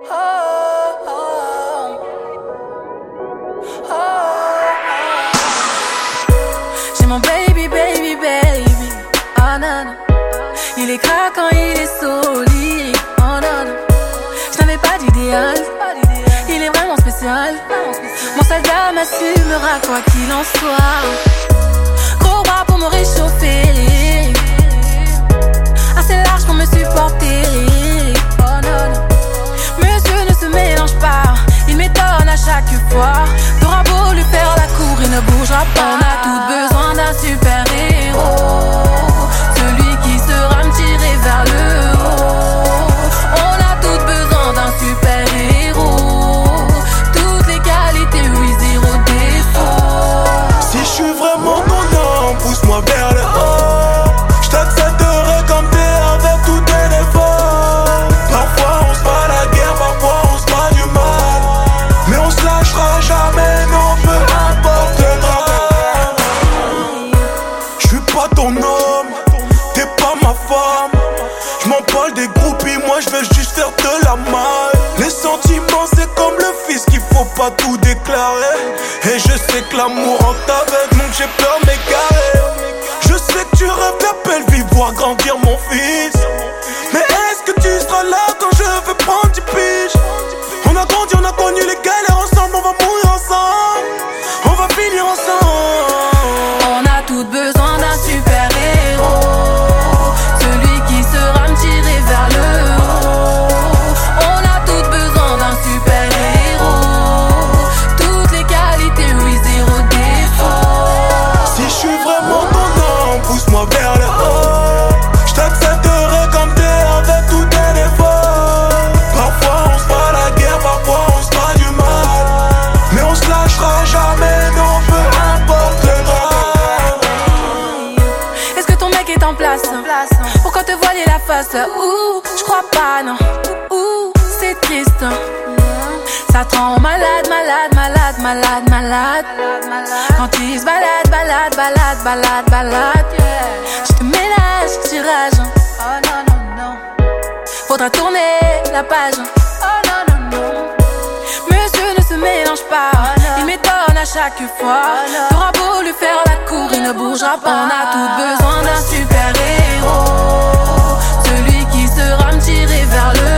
J'ai mon baby, baby, baby. Oh non, non. Il est craquant, il est solide. Oh non, non. Je n'avais pas d'idéal. Il est vraiment spécial. Mon soldat m'assumera quoi qu'il en soit. Gros bras pour me réchauffer. Assez large pour me supporter. Oh non, non. Monsieur ne se mélange pas. Il m'étonne à chaque fois. T'auras beau lui faire la cour, il ne bougera pas. On a tous besoin d'un super-héros. Celui qui saura me tirer vers le haut. On a tous besoin d'un super-héros. Toutes les qualités, oui, zéro défaut. Si je suis vraiment ton homme, pousse-moi vers le haut. Je t'accepterai comme t'es avec tous tes défauts. Parfois on se bat la guerre, parfois on se bat du mal. Mais on se lâchera jamais, non, peu importe le drame. Je suis pas ton homme, t'es pas ma femme. Je m'en parle des groupies, moi je veux juste faire de la malle. Les sentiments c'est comme le fils qu'il faut pas tout déclarer. Et je sais que l'amour rentre avec, donc j'ai peur de m'égarer. Je sais que tu rêves de belle vie, voir grandir mon fils. Mais est-ce que tu seras là quand je veux prendre 10 piges? On a grandi, on a connu les galères ensemble, on va mourir ensemble. On va finir ensemble. On a tous besoin d'un super-héros. Celui qui saura me tirer vers le haut. On a tous besoin d'un super-héros. Toutes les qualités, oui, zéro défaut. Si je suis vraiment ton homme, pousse-moi vers le haut. Je t'accepterai comme t'es avec tous tes défauts. Parfois on se bat la guerre, parfois on se bat du mal. Mais on se lâchera jamais, non, peu importe le drame. Est-ce que ton mec est en place? Pourquoi te voiler la face? Ouh, je crois pas, non. Ouh, c'est triste. Ça te rend malade, malade, malade, malade, malade. Quand il se balade, balade, balade, balade, balade. Je te ménage, tirage. Oh non, non, non. Faudra tourner la page. Oh non, non, non. Monsieur ne se mélange pas. Il m'étonne à chaque fois. T'auras beau lui faire la cour, il ne bougera pas. On a tous besoin d'un super-héros. Celui qui saura me tirer vers le